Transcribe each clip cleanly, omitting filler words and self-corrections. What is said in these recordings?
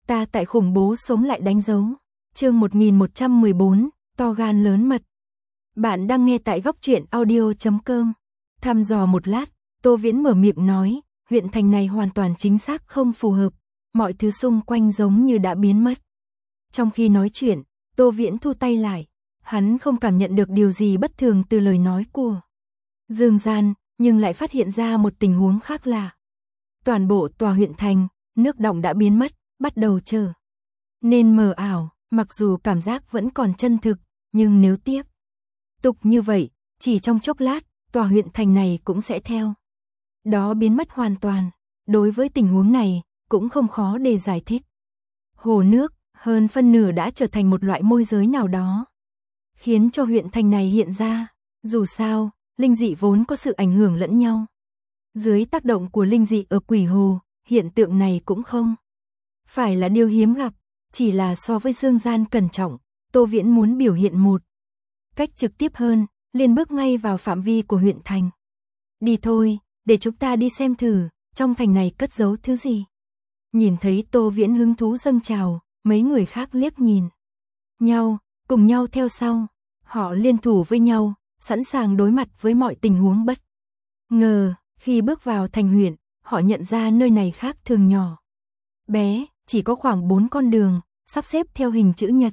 Ta tại khủng bố sống lại đánh dấu. Chương 1114, to gan lớn mật. Bạn đang nghe tại góc truyện audio.com. Thăm dò một lát, Tô Viễn mở miệng nói, huyện thành này hoàn toàn chính xác không phù hợp, mọi thứ xung quanh giống như đã biến mất. Trong khi nói chuyện, Tô Viễn thu tay lại, hắn không cảm nhận được điều gì bất thường từ lời nói của Dương Gian, nhưng lại phát hiện ra một tình huống khác lạ. Toàn bộ tòa huyện thành, nước đọng đã biến mất, bắt đầu trở nên mờ ảo, mặc dù cảm giác vẫn còn chân thực, nhưng nếu tiếp tục như vậy, chỉ trong chốc lát, tòa huyện thành này cũng sẽ theo đó biến mất hoàn toàn. Đối với tình huống này, cũng không khó để giải thích. Hồ nước, hơn phân nửa đã trở thành một loại môi giới nào đó, khiến cho huyện thành này hiện ra. Dù sao, linh dị vốn có sự ảnh hưởng lẫn nhau. Dưới tác động của linh dị ở Quỷ Hồ, hiện tượng này cũng không phải là điều hiếm gặp, chỉ là so với Dương Gian cẩn trọng, Tô Viễn muốn biểu hiện một cách trực tiếp hơn, liền bước ngay vào phạm vi của huyện thành. Đi thôi, để chúng ta đi xem thử, trong thành này cất giấu thứ gì. Nhìn thấy Tô Viễn hứng thú dâng trào, mấy người khác liếc nhìn nhau, cùng nhau theo sau. Họ liên thủ với nhau, sẵn sàng đối mặt với mọi tình huống bất ngờ. Khi bước vào thành huyện, họ nhận ra nơi này khác thường nhỏ bé, chỉ có khoảng 4 con đường, sắp xếp theo hình chữ nhật.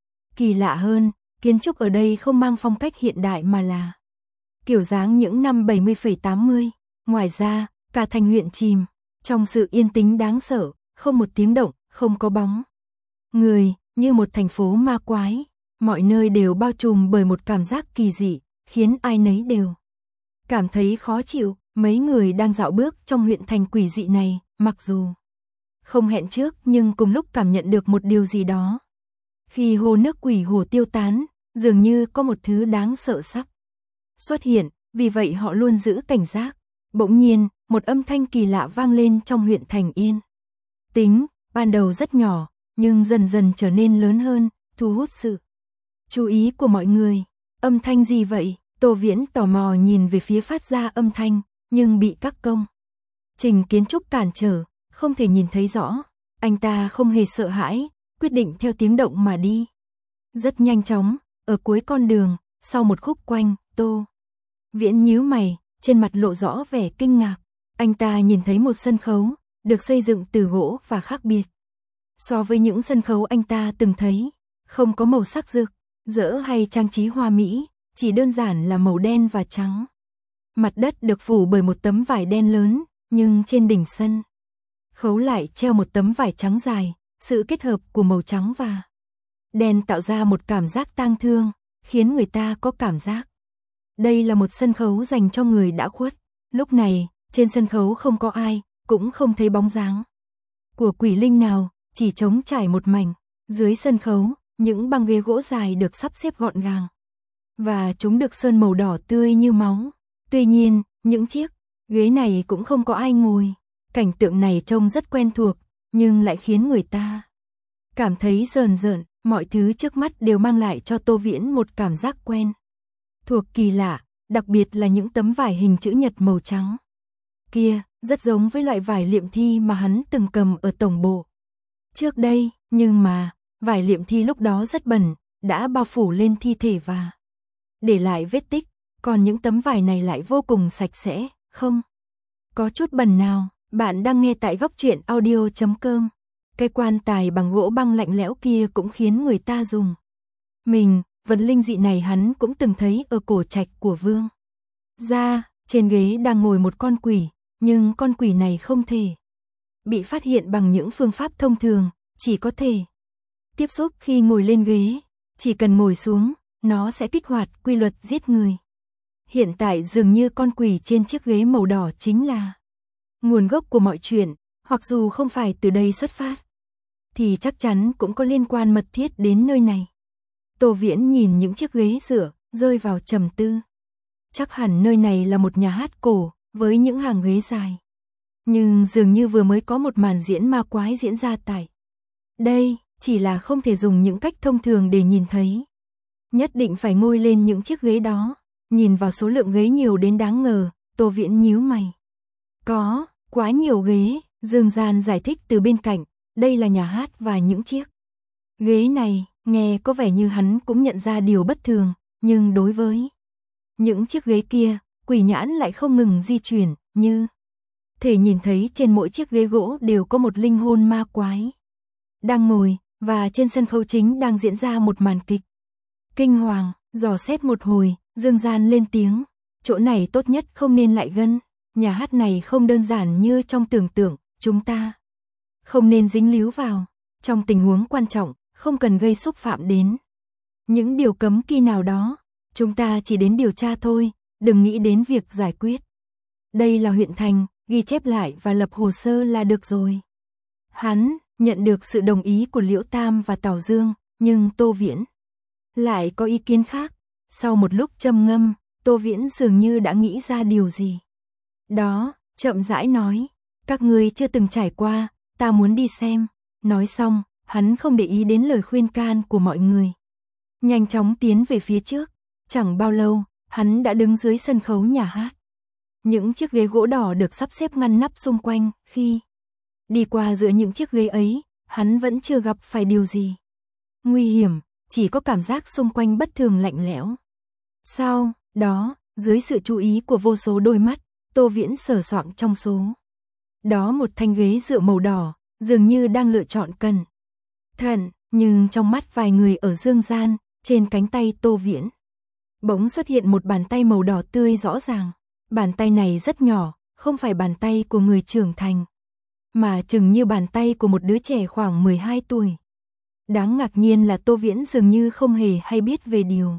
Kỳ lạ hơn, kiến trúc ở đây không mang phong cách hiện đại mà là kiểu dáng những năm 70-80. Ngoài ra, cả thành huyện chìm trong sự yên tĩnh đáng sợ, không một tiếng động, không có bóng người, như một thành phố ma quái. Mọi nơi đều bao trùm bởi một cảm giác kỳ dị, khiến ai nấy đều cảm thấy khó chịu. Mấy người đang dạo bước trong huyện thành quỷ dị này, mặc dù không hẹn trước nhưng cùng lúc cảm nhận được một điều gì đó. Khi hồ nước Quỷ Hồ tiêu tán, dường như có một thứ đáng sợ sắp xuất hiện, vì vậy họ luôn giữ cảnh giác. Bỗng nhiên, một âm thanh kỳ lạ vang lên trong huyện thành yên tĩnh, ban đầu rất nhỏ, nhưng dần dần trở nên lớn hơn, thu hút sự chú ý của mọi người. Âm thanh gì vậy? Tô Viễn tò mò nhìn về phía phát ra âm thanh, nhưng bị các công trình kiến trúc cản trở, không thể nhìn thấy rõ. Anh ta không hề sợ hãi, quyết định theo tiếng động mà đi. Rất nhanh chóng, ở cuối con đường, sau một khúc quanh, Tô Viễn nhíu mày, trên mặt lộ rõ vẻ kinh ngạc. Anh ta nhìn thấy một sân khấu, được xây dựng từ gỗ và khác biệt so với những sân khấu anh ta từng thấy. Không có màu sắc rực rỡ hay trang trí hoa mỹ, chỉ đơn giản là màu đen và trắng. Mặt đất được phủ bởi một tấm vải đen lớn, nhưng trên đỉnh sân khấu lại treo một tấm vải trắng dài. Sự kết hợp của màu trắng và đen tạo ra một cảm giác tang thương, khiến người ta có cảm giác đây là một sân khấu dành cho người đã khuất. Lúc này, trên sân khấu không có ai, cũng không thấy bóng dáng của quỷ linh nào, chỉ trống trải một mảnh. Dưới sân khấu, những băng ghế gỗ dài được sắp xếp gọn gàng, và chúng được sơn màu đỏ tươi như máu. Tuy nhiên, những chiếc ghế này cũng không có ai ngồi. Cảnh tượng này trông rất quen thuộc, nhưng lại khiến người ta cảm thấy rờn rợn. Mọi thứ trước mắt đều mang lại cho Tô Viễn một cảm giác quen thuộc kỳ lạ, đặc biệt là những tấm vải hình chữ nhật màu trắng kia, rất giống với loại vải liệm thi mà hắn từng cầm ở tổng bộ trước đây. Nhưng mà, vải liệm thi lúc đó rất bẩn, đã bao phủ lên thi thể và để lại vết tích, còn những tấm vải này lại vô cùng sạch sẽ, không có chút bẩn nào. Bạn đang nghe tại góc truyện audio.com. Cái quan tài bằng gỗ băng lạnh lẽo kia cũng khiến người ta rùng mình. Vật linh dị này hắn cũng từng thấy ở cổ trạch của Vương gia. Trên ghế đang ngồi một con quỷ, nhưng con quỷ này không thể bị phát hiện bằng những phương pháp thông thường, chỉ có thể tiếp xúc khi ngồi lên ghế. Chỉ cần ngồi xuống, nó sẽ kích hoạt quy luật giết người. Hiện tại dường như con quỷ trên chiếc ghế màu đỏ chính là nguồn gốc của mọi chuyện, hoặc dù không phải từ đây xuất phát, thì chắc chắn cũng có liên quan mật thiết đến nơi này. Tô Viễn nhìn những chiếc ghế dựa, rơi vào trầm tư. Chắc hẳn nơi này là một nhà hát cổ, với những hàng ghế dài. Nhưng dường như vừa mới có một màn diễn ma quái diễn ra tại đây, chỉ là không thể dùng những cách thông thường để nhìn thấy. Nhất định phải ngồi lên những chiếc ghế đó. Nhìn vào số lượng ghế nhiều đến đáng ngờ, Tô Viễn nhíu mày. Có quá nhiều ghế, Dương Gian giải thích từ bên cạnh. đây là nhà hát và những chiếc ghế này, nghe có vẻ như hắn cũng nhận ra điều bất thường, nhưng đối với những chiếc ghế kia, quỷ nhãn lại không ngừng di chuyển, như thể nhìn thấy trên mỗi chiếc ghế gỗ đều có một linh hồn ma quái đang ngồi, và trên sân khấu chính đang diễn ra một màn kịch kinh hoàng. Dò xét một hồi, Dương Gian lên tiếng, chỗ này tốt nhất không nên lại gần, nhà hát này không đơn giản như trong tưởng tượng, chúng ta không nên dính líu vào, trong tình huống quan trọng, không cần gây xúc phạm đến những điều cấm kỵ nào đó, chúng ta chỉ đến điều tra thôi, đừng nghĩ đến việc giải quyết. Đây là huyện thành, ghi chép lại và lập hồ sơ là được rồi. Hắn nhận được sự đồng ý của Liễu Tam và Tào Dương, nhưng Tô Viễn lại có ý kiến khác. Sau một lúc trầm ngâm, Tô Viễn dường như đã nghĩ ra điều gì đó, chậm rãi nói, các ngươi chưa từng trải qua, ta muốn đi xem. Nói xong, hắn không để ý đến lời khuyên can của mọi người, nhanh chóng tiến về phía trước. Chẳng bao lâu, hắn đã đứng dưới sân khấu nhà hát. Những chiếc ghế gỗ đỏ được sắp xếp ngăn nắp xung quanh, khi đi qua giữa những chiếc ghế ấy, hắn vẫn chưa gặp phải điều gì nguy hiểm, chỉ có cảm giác xung quanh bất thường lạnh lẽo. Sau đó, dưới sự chú ý của vô số đôi mắt, Tô Viễn sờ soạng trong số đó một thanh ghế dựa màu đỏ, dường như đang lựa chọn cẩn thận, nhưng trong mắt vài người ở Dương Gian, trên cánh tay Tô Viễn bỗng xuất hiện một bàn tay màu đỏ tươi rõ ràng. Bàn tay này rất nhỏ, không phải bàn tay của người trưởng thành, mà chừng như bàn tay của một đứa trẻ khoảng 12 tuổi. Đáng ngạc nhiên là Tô Viễn dường như không hề hay biết về điều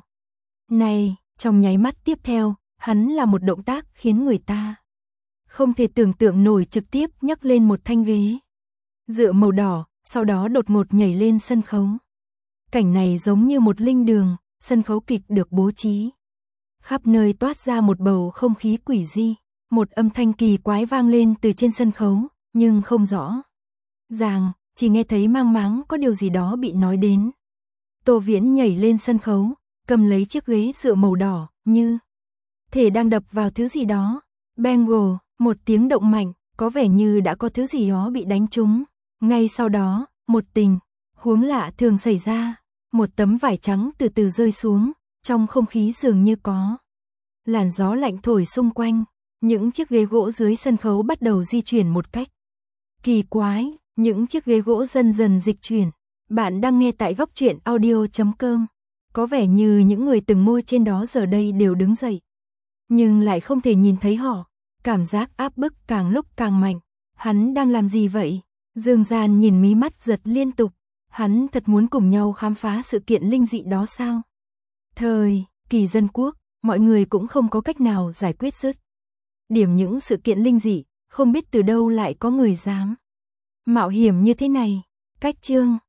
này. Trong nháy mắt tiếp theo, hắn là một động tác khiến người ta không thể tưởng tượng nổi, trực tiếp nhấc lên một thanh ghế dựa màu đỏ, sau đó đột ngột nhảy lên sân khấu. Cảnh này giống như một linh đường, sân khấu kịch được bố trí khắp nơi toát ra một bầu không khí quỷ dị. Một âm thanh kỳ quái vang lên từ trên sân khấu, nhưng không rõ ràng, chỉ nghe thấy mang máng có điều gì đó bị nói đến. Tô Viễn nhảy lên sân khấu, cầm lấy chiếc ghế dựa màu đỏ, như thể đang đập vào thứ gì đó. Bengo, một tiếng động mạnh, có vẻ như đã có thứ gì đó bị đánh trúng. Ngay sau đó, một tình huống lạ thường xảy ra. Một tấm vải trắng từ từ rơi xuống, trong không khí dường như có làn gió lạnh thổi xung quanh. Những chiếc ghế gỗ dưới sân khấu bắt đầu di chuyển một cách kỳ quái. Những chiếc ghế gỗ dần dần dịch chuyển. Bạn đang nghe tại Góc Truyện Audio.com. Có vẻ như những người từng ngồi trên đó giờ đây đều đứng dậy, nhưng lại không thể nhìn thấy họ. Cảm giác áp bức càng lúc càng mạnh. Hắn đang làm gì vậy? Dương Gian nhìn mí mắt giật liên tục. Hắn thật muốn cùng nhau khám phá sự kiện linh dị đó sao? Thời kỳ dân quốc, mọi người cũng không có cách nào giải quyết dứt điểm những sự kiện linh dị, không biết từ đâu lại có người dám mạo hiểm như thế này. Cách chương